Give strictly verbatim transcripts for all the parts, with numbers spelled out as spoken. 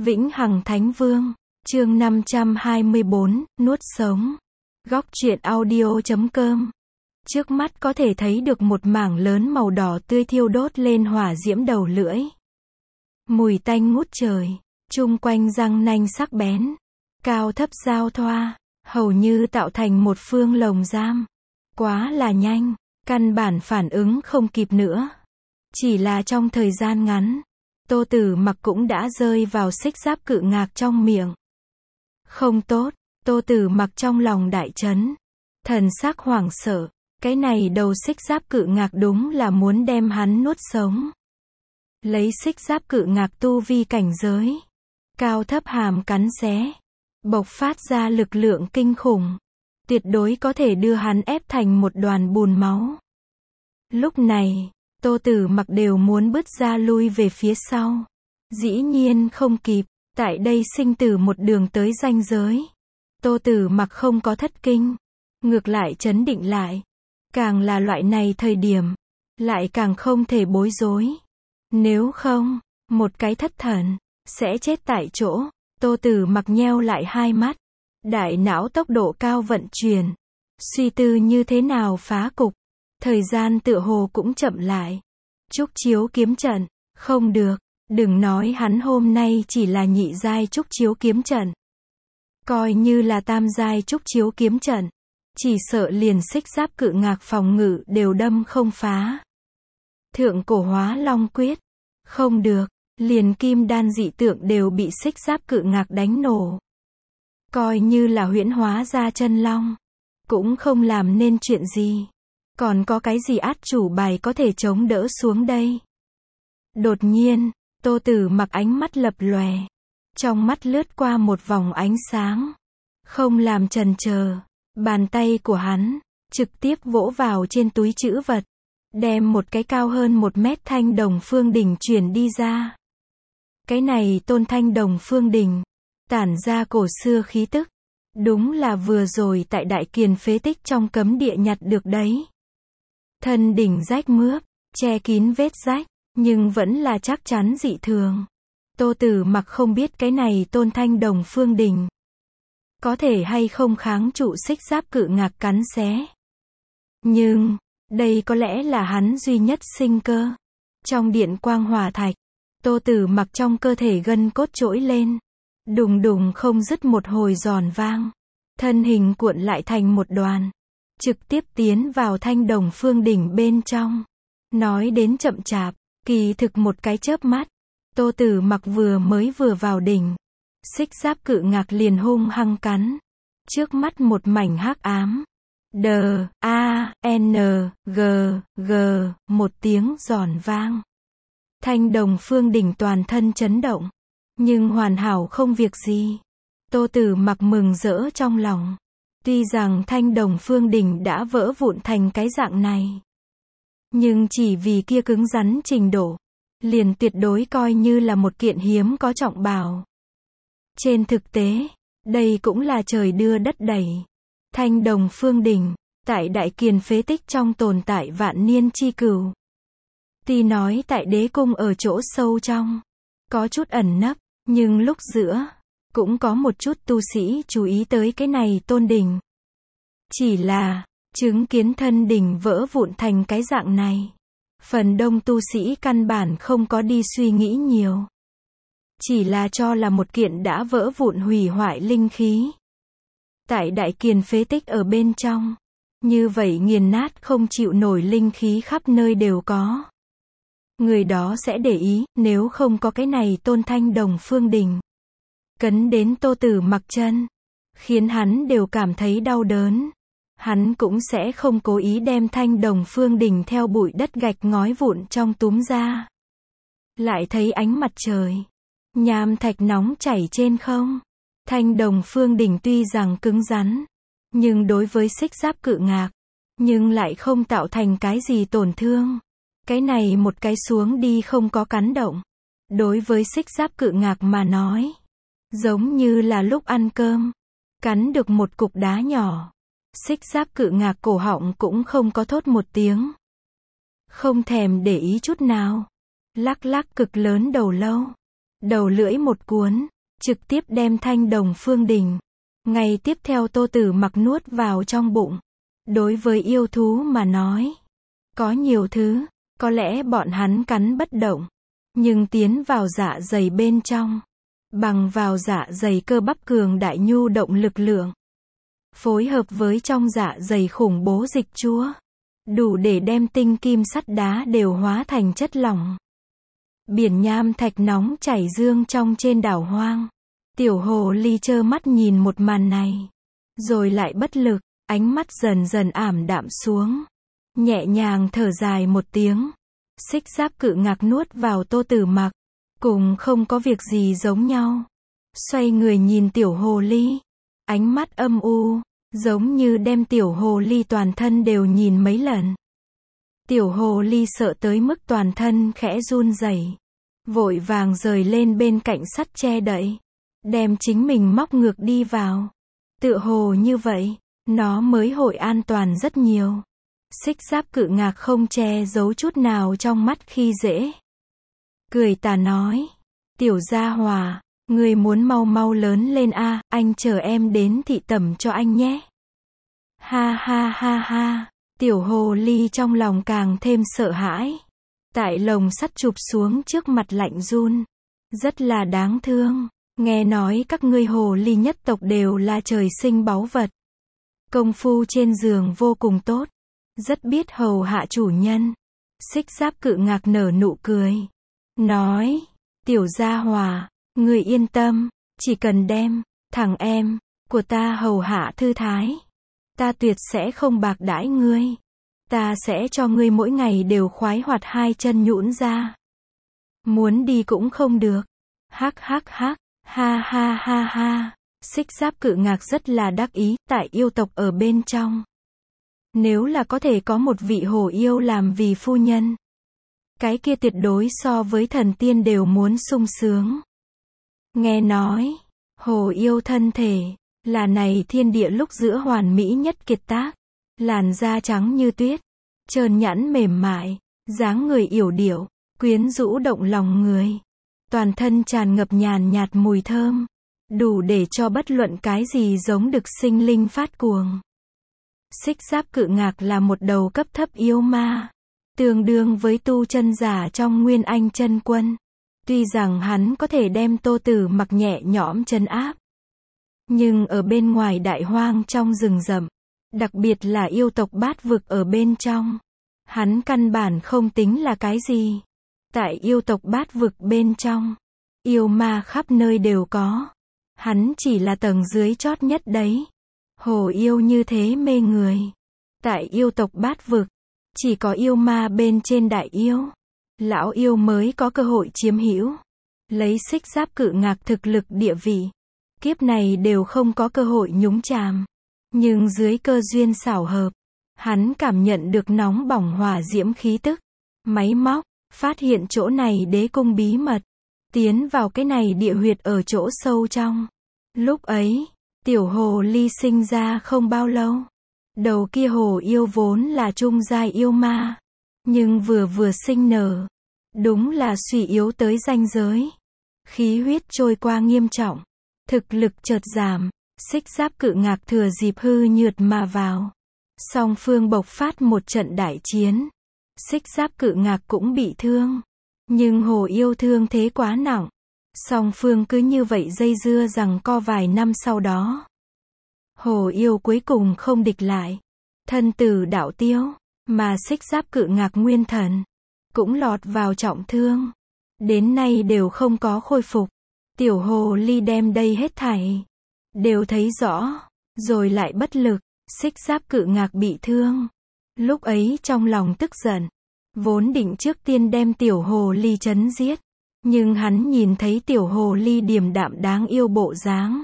Vĩnh Hằng Thánh Vương, chương năm trăm hai mươi bốn, nuốt sống. Góc truyện audio chấm com. Trước mắt có thể thấy được một mảng lớn màu đỏ tươi thiêu đốt lên hỏa diễm đầu lưỡi. Mùi tanh ngút trời, chung quanh răng nanh sắc bén, cao thấp giao thoa, hầu như tạo thành một phương lồng giam. Quá là nhanh, căn bản phản ứng không kịp nữa. Chỉ là trong thời gian ngắn, Tô Tử Mặc cũng đã rơi vào xích giáp cự ngạc trong miệng. Không tốt, Tô Tử Mặc trong lòng đại chấn, thần sắc hoảng sợ, cái này đầu xích giáp cự ngạc đúng là muốn đem hắn nuốt sống. Lấy xích giáp cự ngạc tu vi cảnh giới, cao thấp hàm cắn xé, bộc phát ra lực lượng kinh khủng, tuyệt đối có thể đưa hắn ép thành một đoàn bùn máu. Lúc này, Tô Tử Mặc đều muốn bứt ra lui về phía sau. Dĩ nhiên không kịp, tại đây sinh tử một đường tới ranh giới. Tô Tử Mặc không có thất kinh, ngược lại trấn định lại. Càng là loại này thời điểm, lại càng không thể bối rối. Nếu không, một cái thất thần, sẽ chết tại chỗ. Tô Tử Mặc nheo lại hai mắt, đại não tốc độ cao vận chuyển, suy tư như thế nào phá cục. Thời gian tựa hồ cũng chậm lại. Trúc chiếu kiếm trận, không được, đừng nói hắn hôm nay chỉ là nhị giai trúc chiếu kiếm trận. Coi như là tam giai trúc chiếu kiếm trận, chỉ sợ liền xích giáp cự ngạc phòng ngự đều đâm không phá. Thượng cổ hóa long quyết, không được, liền kim đan dị tượng đều bị xích giáp cự ngạc đánh nổ. Coi như là huyễn hóa ra chân long, cũng không làm nên chuyện gì. Còn có cái gì át chủ bài có thể chống đỡ xuống đây? Đột nhiên, Tô Tử Mặc ánh mắt lập lòe, trong mắt lướt qua một vòng ánh sáng. Không làm chần chờ, bàn tay của hắn trực tiếp vỗ vào trên túi trữ vật, đem một cái cao hơn một mét thanh đồng phương đỉnh chuyển đi ra. Cái này tôn thanh đồng phương đỉnh, tản ra cổ xưa khí tức, đúng là vừa rồi tại Đại Kiền phế tích trong cấm địa nhặt được đấy. Thân đỉnh rách mướp, che kín vết rách, nhưng vẫn là chắc chắn dị thường. Tô Tử Mặc không biết cái này tôn thanh đồng phương đỉnh có thể hay không kháng trụ xích giáp cự ngạc cắn xé. Nhưng, đây có lẽ là hắn duy nhất sinh cơ. Trong điện quang hỏa thạch, Tô Tử Mặc trong cơ thể gân cốt trỗi lên. Đùng đùng không dứt một hồi giòn vang. Thân hình cuộn lại thành một đoàn, trực tiếp tiến vào thanh đồng phương đỉnh bên trong. Nói đến chậm chạp, kỳ thực một cái chớp mắt, Tô Tử Mặc vừa mới vừa vào đỉnh, xích giáp cự ngạc liền hung hăng cắn. Trước mắt một mảnh hắc ám. D, A, N, G, G, một tiếng giòn vang. Thanh đồng phương đỉnh toàn thân chấn động, nhưng hoàn hảo không việc gì. Tô Tử Mặc mừng rỡ trong lòng. Tuy rằng thanh đồng phương đỉnh đã vỡ vụn thành cái dạng này, nhưng chỉ vì kia cứng rắn trình độ, liền tuyệt đối coi như là một kiện hiếm có trọng bảo. Trên thực tế, đây cũng là trời đưa đất đẩy. Thanh đồng phương đỉnh, tại Đại Kiền phế tích trong tồn tại vạn niên chi cửu. Tuy nói tại đế cung ở chỗ sâu trong, có chút ẩn nấp, nhưng lúc giữa, cũng có một chút tu sĩ chú ý tới cái này tôn đỉnh. Chỉ là, chứng kiến thân đỉnh vỡ vụn thành cái dạng này, phần đông tu sĩ căn bản không có đi suy nghĩ nhiều. Chỉ là cho là một kiện đã vỡ vụn hủy hoại linh khí. Tại Đại Kiền phế tích ở bên trong, như vậy nghiền nát không chịu nổi linh khí khắp nơi đều có. Người đó sẽ để ý, nếu không có cái này tôn thanh đồng phương đỉnh cấn đến Tô Tử Mặc chân, khiến hắn đều cảm thấy đau đớn, hắn cũng sẽ không cố ý đem thanh đồng phương đỉnh theo bụi đất gạch ngói vụn trong túm ra. Lại thấy ánh mặt trời, nham thạch nóng chảy trên không. Thanh đồng phương đỉnh tuy rằng cứng rắn, nhưng đối với xích giáp cự ngạc, nhưng lại không tạo thành cái gì tổn thương. Cái này một cái xuống đi không có cắn động. Đối với xích giáp cự ngạc mà nói, giống như là lúc ăn cơm, cắn được một cục đá nhỏ. Xích giáp cự ngạc cổ họng cũng không có thốt một tiếng. Không thèm để ý chút nào. Lắc lắc cực lớn đầu lâu. đầu lưỡi một cuốn, trực tiếp đem thanh đồng phương đỉnh. Ngày tiếp theo Tô Tử Mặc nuốt vào trong bụng. Đối với yêu thú mà nói, có nhiều thứ, có lẽ bọn hắn cắn bất động, nhưng tiến vào dạ dày bên trong, bằng vào dạ dày cơ bắp cường đại nhu động lực lượng, phối hợp với trong dạ dày khủng bố dịch chúa, đủ để đem tinh kim sắt đá đều hóa thành chất lỏng. Biển nham thạch nóng chảy dương trong trên đảo hoang. Tiểu hồ ly trơ mắt nhìn một màn này, rồi lại bất lực, ánh mắt dần dần ảm đạm xuống, nhẹ nhàng thở dài một tiếng. Xích giáp cự ngạc nuốt vào Tô Tử Mặc, cùng không có việc gì giống nhau. Xoay người nhìn tiểu hồ ly, ánh mắt âm u, giống như đem tiểu hồ ly toàn thân đều nhìn mấy lần. Tiểu hồ ly sợ tới mức toàn thân khẽ run rẩy, vội vàng rời lên bên cạnh sắt che đậy, đem chính mình móc ngược đi vào. Tựa hồ như vậy, nó mới hội an toàn rất nhiều. Xích giáp cự ngạc không che giấu chút nào trong mắt khi dễ. Cười tà nói, tiểu gia hòa, người muốn mau mau lớn lên a, à, anh chờ em đến thị tẩm cho anh nhé. Ha ha ha ha, tiểu hồ ly trong lòng càng thêm sợ hãi. Tại lồng sắt chụp xuống trước mặt lạnh run. Rất là đáng thương, nghe nói các ngươi hồ ly nhất tộc đều là trời sinh báu vật. Công phu trên giường vô cùng tốt, rất biết hầu hạ chủ nhân. Xích giáp cự ngạc nở nụ cười, nói, tiểu gia hòa, người yên tâm, chỉ cần đem thằng em của ta hầu hạ thư thái, ta tuyệt sẽ không bạc đãi ngươi. Ta sẽ cho ngươi mỗi ngày đều khoái hoạt hai chân nhũn ra. Muốn đi cũng không được. Hắc hắc hắc, ha ha ha ha. Xích giáp cự ngạc rất là đắc ý, tại yêu tộc ở bên trong. Nếu là có thể có một vị hồ yêu làm vì phu nhân, cái kia tuyệt đối so với thần tiên đều muốn sung sướng. Nghe nói, hồ yêu thân thể, là này thiên địa lúc giữa hoàn mỹ nhất kiệt tác. Làn da trắng như tuyết, trơn nhẵn mềm mại, dáng người yểu điệu, quyến rũ động lòng người. Toàn thân tràn ngập nhàn nhạt mùi thơm, đủ để cho bất luận cái gì giống được sinh linh phát cuồng. Xích giáp cự ngạc là một đầu cấp thấp yêu ma, tương đương với tu chân giả trong Nguyên Anh chân quân. Tuy rằng hắn có thể đem Tô Tử Mặc nhẹ nhõm trấn áp, nhưng ở bên ngoài đại hoang trong rừng rậm, đặc biệt là yêu tộc bát vực ở bên trong, hắn căn bản không tính là cái gì. Tại yêu tộc bát vực bên trong, yêu ma khắp nơi đều có. Hắn chỉ là tầng dưới chót nhất đấy. Hồ yêu như thế mê người. Tại yêu tộc bát vực, chỉ có yêu ma bên trên đại yêu, lão yêu mới có cơ hội chiếm hữu. Lấy xích giáp cự ngạc thực lực địa vị, kiếp này đều không có cơ hội nhúng chàm. Nhưng dưới cơ duyên xảo hợp, hắn cảm nhận được nóng bỏng hỏa diễm khí tức. Máy móc, phát hiện chỗ này đế cung bí mật. Tiến vào cái này địa huyệt ở chỗ sâu trong. Lúc ấy, tiểu hồ ly sinh ra không bao lâu. Đầu kia hồ yêu vốn là trung giai yêu ma. Nhưng vừa vừa sinh nở. Đúng là suy yếu tới ranh giới. Khí huyết trôi qua nghiêm trọng. Thực lực chợt giảm. Xích giáp cự ngạc thừa dịp hư nhược mà vào. Song phương bộc phát một trận đại chiến. Xích giáp cự ngạc cũng bị thương. Nhưng hồ yêu thương thế quá nặng. Song phương cứ như vậy dây dưa rằng co vài năm sau đó. Hồ yêu cuối cùng không địch lại. Thân tử đạo tiêu. Mà xích giáp cự ngạc nguyên thần cũng lọt vào trọng thương. Đến nay đều không có khôi phục. Tiểu hồ ly đem đây hết thảy đều thấy rõ, rồi lại bất lực. Xích giáp cự ngạc bị thương. Lúc ấy trong lòng tức giận, vốn định trước tiên đem tiểu hồ ly chấn giết. Nhưng hắn nhìn thấy tiểu hồ ly điềm đạm đáng yêu bộ dáng,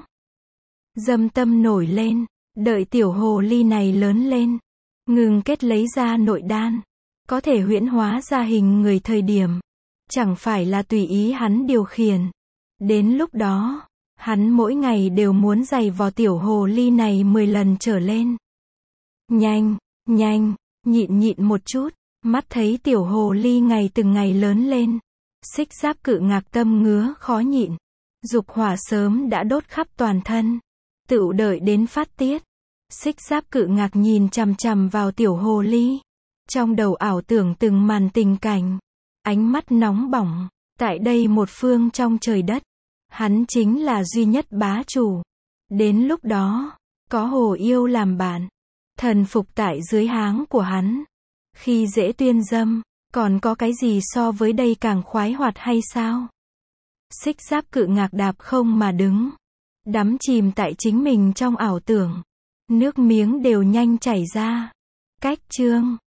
dâm tâm nổi lên. Đợi tiểu hồ ly này lớn lên, ngừng kết lấy ra nội đan, có thể huyễn hóa ra hình người thời điểm, chẳng phải là tùy ý hắn điều khiển. Đến lúc đó, hắn mỗi ngày đều muốn giày vò tiểu hồ ly này mười lần trở lên. Nhanh, nhanh, nhịn nhịn một chút. Mắt thấy tiểu hồ ly ngày từng ngày lớn lên, Xích giáp cự ngạc tâm ngứa khó nhịn. Dục hỏa sớm đã đốt khắp toàn thân. Tựu đợi đến phát tiết. Xích giáp cự ngạc nhìn chằm chằm vào tiểu hồ ly. Trong đầu ảo tưởng từng màn tình cảnh. Ánh mắt nóng bỏng. Tại đây một phương trong trời đất. Hắn chính là duy nhất bá chủ. Đến lúc đó, có hồ yêu làm bạn. Thần phục tại dưới háng của hắn. Khi dễ tuyên dâm, còn có cái gì so với đây càng khoái hoạt hay sao? Xích giáp cự ngạc đạp không mà đứng. Đắm chìm tại chính mình trong ảo tưởng. Nước miếng đều nhanh chảy ra. Cách chương